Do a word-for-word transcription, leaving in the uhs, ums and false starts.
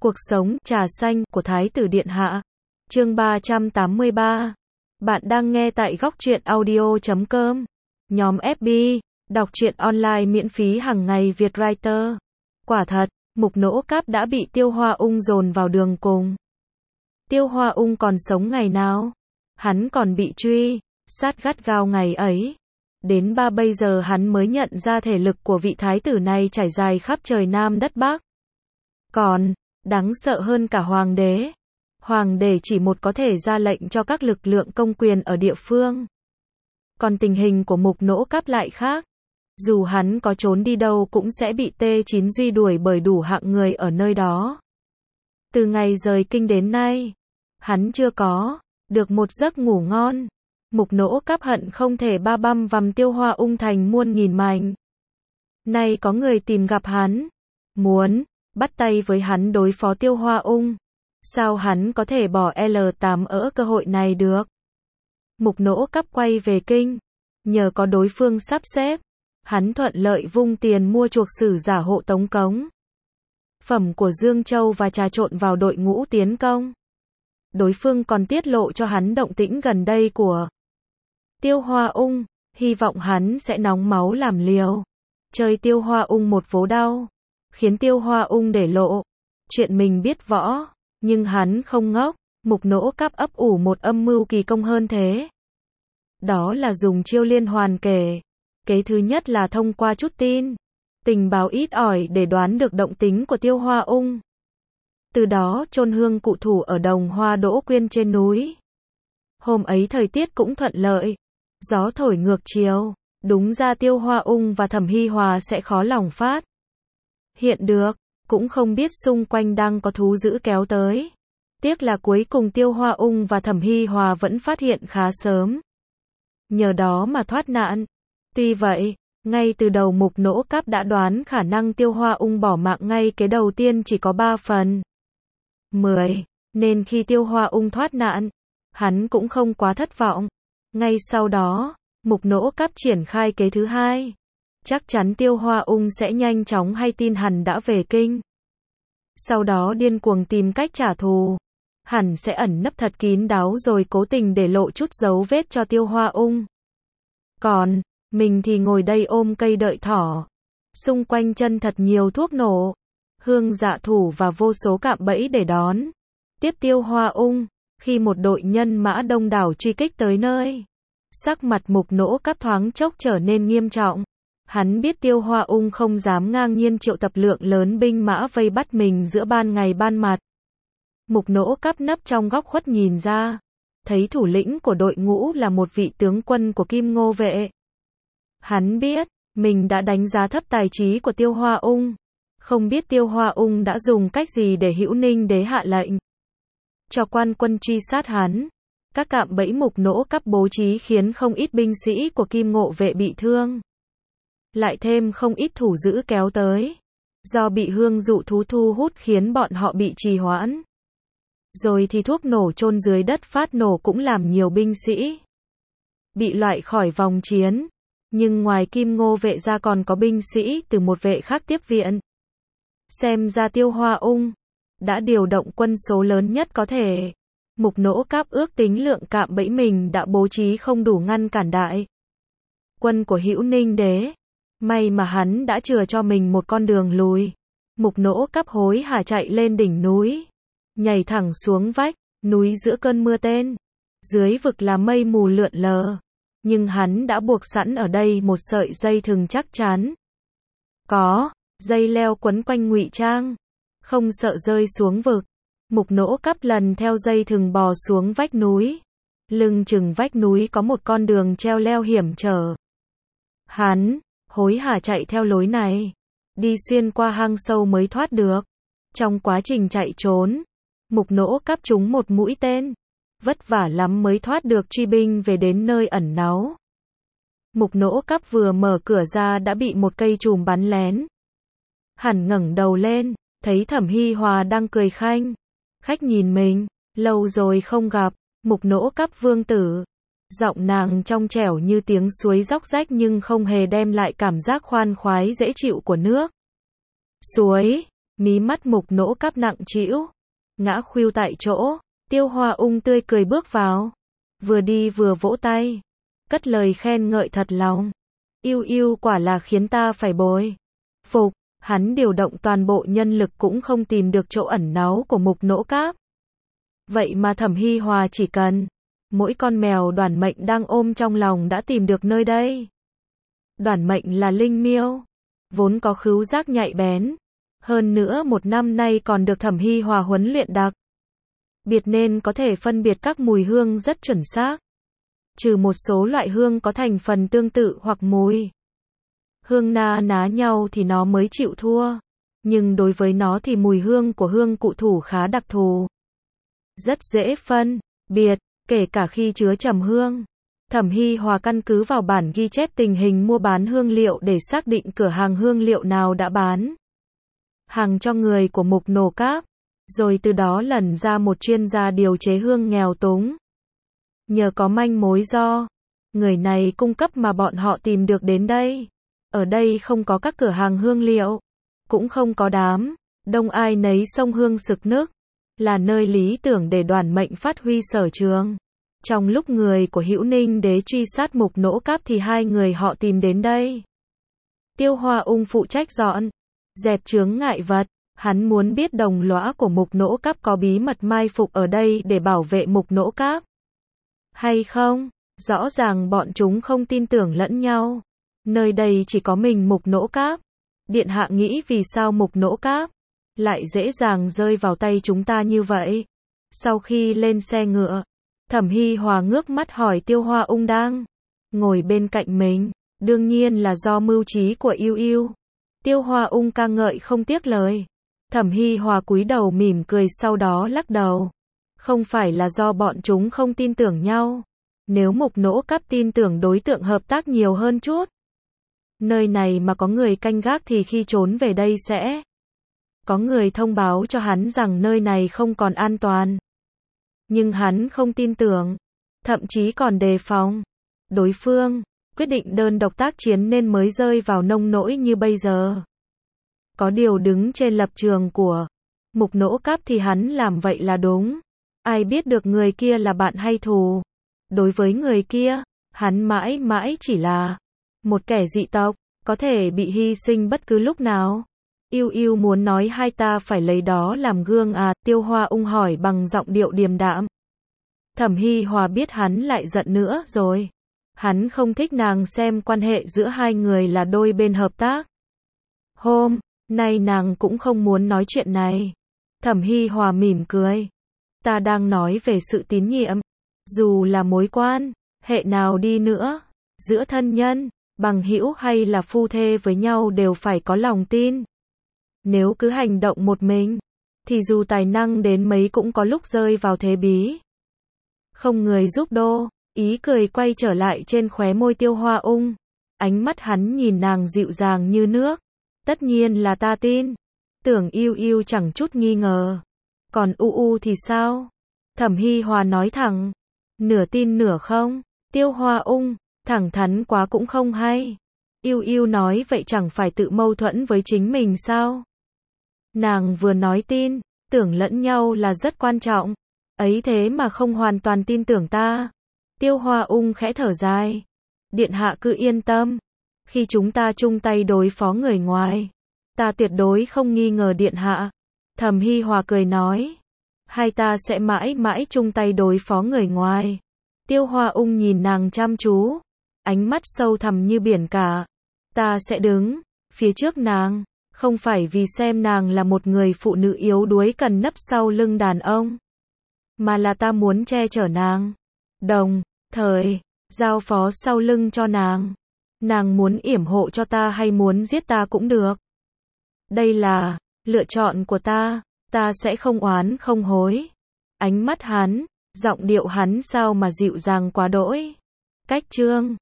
Cuộc sống trà xanh của Thái tử Điện Hạ. Chương ba trăm tám mươi ba. Bạn đang nghe tại góc truyện audio chấm com. Nhóm ép bê, đọc truyện online miễn phí hàng ngày Việt Writer. Quả thật, Mục Nỗ Cáp đã bị Tiêu Hoa Ung dồn vào đường cùng. Tiêu Hoa Ung còn sống ngày nào? Hắn còn bị truy sát gắt gao ngày ấy. Đến ba bây giờ hắn mới nhận ra thể lực của vị thái tử này trải dài khắp trời Nam đất Bắc. Còn, đáng sợ hơn cả hoàng đế. Hoàng đế chỉ một có thể ra lệnh cho các lực lượng công quyền ở địa phương. Còn tình hình của Mục Nỗ Cáp lại khác. Dù hắn có trốn đi đâu cũng sẽ bị T chín duy đuổi bởi đủ hạng người ở nơi đó. Từ ngày rời kinh đến nay, hắn chưa có được một giấc ngủ ngon. Mục Nỗ Cáp hận không thể ba băm vằm Tiêu Hoa Ung thành muôn nghìn mảnh. Nay có người tìm gặp hắn, muốn bắt tay với hắn đối phó Tiêu Hoa Ung. Sao hắn có thể bỏ L tám ở cơ hội này được? Mục Nỗ Cáp quay về kinh, nhờ có đối phương sắp xếp, hắn thuận lợi vung tiền mua chuộc sử giả hộ tống cống phẩm của Dương Châu và trà trộn vào đội ngũ tiến công. Đối phương còn tiết lộ cho hắn động tĩnh gần đây của Tiêu Hoa Ung, hy vọng hắn sẽ nóng máu làm liều, chơi Tiêu Hoa Ung một vố đau, khiến Tiêu Hoa Ung để lộ chuyện mình biết võ, nhưng hắn không ngốc. Mục Nỗ Cáp ấp ủ một âm mưu kỳ công hơn thế. Đó là dùng chiêu liên hoàn kể. Kế thứ nhất là thông qua chút tin, tình báo ít ỏi để đoán được động tính của Tiêu Hoa Ung. Từ đó chôn hương cụ thủ ở đồng Hoa Đỗ Quyên trên núi. Hôm ấy thời tiết cũng thuận lợi, gió thổi ngược chiều, đúng ra Tiêu Hoa Ung và Thẩm Hi Hòa sẽ khó lòng phát hiện được, cũng không biết xung quanh đang có thú dữ kéo tới. Tiếc là cuối cùng Tiêu Hoa Ung và Thẩm Hi Hòa vẫn phát hiện khá sớm, nhờ đó mà thoát nạn. Tuy vậy, ngay từ đầu Mục Nỗ Cáp đã đoán khả năng Tiêu Hoa Ung bỏ mạng ngay kế đầu tiên chỉ có ba phần mười, nên khi Tiêu Hoa Ung thoát nạn, hắn cũng không quá thất vọng. Ngay sau đó, Mục Nỗ Cáp triển khai kế thứ hai. Chắc chắn Tiêu Hoa Ung sẽ nhanh chóng hay tin hắn đã về kinh. Sau đó điên cuồng tìm cách trả thù. Hẳn sẽ ẩn nấp thật kín đáo rồi cố tình để lộ chút dấu vết cho Tiêu Hoa Ung. Còn, mình thì ngồi đây ôm cây đợi thỏ. Xung quanh chân thật nhiều thuốc nổ, hương dạ thủ và vô số cạm bẫy để đón tiếp Tiêu Hoa Ung. Khi một đội nhân mã đông đảo truy kích tới nơi, sắc mặt Mục Nỗ Cáp thoáng chốc trở nên nghiêm trọng. Hắn biết Tiêu Hoa Ung không dám ngang nhiên triệu tập lượng lớn binh mã vây bắt mình giữa ban ngày ban mặt. Mục Nỗ Cáp nấp trong góc khuất nhìn ra, thấy thủ lĩnh của đội ngũ là một vị tướng quân của Kim Ngô vệ. Hắn biết, mình đã đánh giá thấp tài trí của Tiêu Hoa Ung. Không biết Tiêu Hoa Ung đã dùng cách gì để Hữu Ninh đế hạ lệnh cho quan quân truy sát hắn. Các cạm bẫy Mục Nỗ Cáp bố trí khiến không ít binh sĩ của Kim Ngô vệ bị thương. Lại thêm không ít thủ dữ kéo tới. Do bị hương dụ thú thu hút khiến bọn họ bị trì hoãn. Rồi thì thuốc nổ chôn dưới đất phát nổ cũng làm nhiều binh sĩ bị loại khỏi vòng chiến. Nhưng ngoài Kim Ngô vệ ra còn có binh sĩ từ một vệ khác tiếp viện. Xem ra Tiêu Hoa Ung đã điều động quân số lớn nhất có thể. Mục Nỗ Cáp ước tính lượng cạm bẫy mình đã bố trí không đủ ngăn cản đại quân của Hữu Ninh đế. May mà hắn đã chừa cho mình một con đường lùi. Mục Nỗ Cáp hối hả chạy lên đỉnh núi, nhảy thẳng xuống vách núi giữa cơn mưa tên. Dưới vực là mây mù lượn lờ, nhưng hắn đã buộc sẵn ở đây một sợi dây thừng chắc chắn. Có dây leo quấn quanh ngụy trang, không sợ rơi xuống vực. Mục Nỗ Cáp lần theo dây thừng bò xuống vách núi. Lưng chừng vách núi có một con đường treo leo hiểm trở. Hắn hối hả chạy theo lối này, đi xuyên qua hang sâu mới thoát được. Trong quá trình chạy trốn, Mục Nỗ Cáp trúng một mũi tên, vất vả lắm mới thoát được truy binh về đến nơi ẩn náu. Mục Nỗ Cáp vừa mở cửa ra đã bị một cây chùm bắn lén. Hắn ngẩng đầu lên, thấy Thẩm Hi Hòa đang cười khanh khách nhìn mình. Lâu rồi không gặp. Mục Nỗ Cáp vương tử. Giọng nàng trong trẻo như tiếng suối róc rách nhưng không hề đem lại cảm giác khoan khoái dễ chịu của nước suối. Mí mắt Mục Nỗ Cáp nặng trĩu, ngã khuỵu tại chỗ. Tiêu Hoa Ung tươi cười bước vào, vừa đi vừa vỗ tay, cất lời khen ngợi thật lòng. Yêu yêu quả là khiến ta phải bồi phục. Hắn điều động toàn bộ nhân lực cũng không tìm được chỗ ẩn náu của Mục Nỗ Cáp. Vậy mà Thẩm Hi Hòa chỉ cần mỗi con mèo Đoản Mệnh đang ôm trong lòng đã tìm được nơi đây. Đoản Mệnh là linh miêu, vốn có khứu giác nhạy bén, hơn nữa một năm nay còn được Thẩm Hi Hòa huấn luyện đặc biệt nên có thể phân biệt các mùi hương rất chuẩn xác. Trừ một số loại hương có thành phần tương tự hoặc mùi hương na ná nhau thì nó mới chịu thua. Nhưng đối với nó thì mùi hương của hương cụ thủ khá đặc thù, rất dễ phân biệt, kể cả khi chứa trầm hương. Thẩm Hi Hòa căn cứ vào bản ghi chép tình hình mua bán hương liệu để xác định cửa hàng hương liệu nào đã bán hàng cho người của Mục Nỗ Cáp, rồi từ đó lần ra một chuyên gia điều chế hương nghèo túng. Nhờ có manh mối do người này cung cấp mà bọn họ tìm được đến đây. Ở đây không có các cửa hàng hương liệu, cũng không có đám đông ai nấy xông hương sực nức, là nơi lý tưởng để Đoản Mệnh phát huy sở trường. Trong lúc người của Hữu Ninh Đế truy sát Mục Nỗ Cáp thì hai người họ tìm đến đây. Tiêu Hoa Ung phụ trách dọn dẹp chướng ngại vật, hắn muốn biết đồng lõa của Mục Nỗ Cáp có bí mật mai phục ở đây để bảo vệ Mục Nỗ Cáp hay không. Rõ ràng bọn chúng không tin tưởng lẫn nhau. Nơi đây chỉ có mình Mục Nỗ Cáp. Điện hạ nghĩ vì sao Mục Nỗ Cáp lại dễ dàng rơi vào tay chúng ta như vậy? Sau khi lên xe ngựa, Thẩm Hi Hòa ngước mắt hỏi Tiêu Hoa Ung đang ngồi bên cạnh mình. Đương nhiên là do mưu trí của Yêu Yêu. Tiêu Hoa Ung ca ngợi không tiếc lời. Thẩm Hi Hòa cúi đầu mỉm cười sau đó lắc đầu. Không phải là do bọn chúng không tin tưởng nhau. Nếu Mục Nỗ Cáp tin tưởng đối tượng hợp tác nhiều hơn chút, nơi này mà có người canh gác thì khi trốn về đây sẽ có người thông báo cho hắn rằng nơi này không còn an toàn. Nhưng hắn không tin tưởng, thậm chí còn đề phòng đối phương, quyết định đơn độc tác chiến nên mới rơi vào nông nỗi như bây giờ. Có điều đứng trên lập trường của Mục Nỗ Cáp thì hắn làm vậy là đúng. Ai biết được người kia là bạn hay thù. Đối với người kia, hắn mãi mãi chỉ là một kẻ dị tộc, có thể bị hy sinh bất cứ lúc nào. Yêu Yêu muốn nói hai ta phải lấy đó làm gương à? Tiêu Hoa Ung hỏi bằng giọng điệu điềm đạm. Thẩm Hi Hòa biết hắn lại giận nữa rồi. Hắn không thích nàng xem quan hệ giữa hai người là đôi bên hợp tác. Hôm nay nàng cũng không muốn nói chuyện này. Thẩm Hi Hòa mỉm cười. Ta đang nói về sự tín nhiệm. Dù là mối quan hệ nào đi nữa, giữa thân nhân, bằng hữu hay là phu thê với nhau đều phải có lòng tin. Nếu cứ hành động một mình, thì dù tài năng đến mấy cũng có lúc rơi vào thế bí. Không người giúp đô. Ý cười quay trở lại trên khóe môi Tiêu Hoa Ung. Ánh mắt hắn nhìn nàng dịu dàng như nước. Tất nhiên là ta tin. Tưởng Yêu Yêu chẳng chút nghi ngờ. Còn U U thì sao? Thẩm Hi Hòa nói thẳng. Nửa tin nửa không. Tiêu Hoa Ung, thẳng thắn quá cũng không hay. Yêu Yêu nói vậy chẳng phải tự mâu thuẫn với chính mình sao? Nàng vừa nói tin, tưởng lẫn nhau là rất quan trọng. Ấy thế mà không hoàn toàn tin tưởng ta. Tiêu Hoa Ung khẽ thở dài. Điện hạ cứ yên tâm. Khi chúng ta chung tay đối phó người ngoài, ta tuyệt đối không nghi ngờ điện hạ. Thẩm Hi Hòa cười nói. Hai ta sẽ mãi mãi chung tay đối phó người ngoài. Tiêu Hoa Ung nhìn nàng chăm chú. Ánh mắt sâu thẳm như biển cả. Ta sẽ đứng phía trước nàng. Không phải vì xem nàng là một người phụ nữ yếu đuối cần nấp sau lưng đàn ông, mà là ta muốn che chở nàng. Đồng thời, giao phó sau lưng cho nàng. Nàng muốn yểm hộ cho ta hay muốn giết ta cũng được. Đây là lựa chọn của ta. Ta sẽ không oán không hối. Ánh mắt hắn, giọng điệu hắn sao mà dịu dàng quá đỗi. Cách chương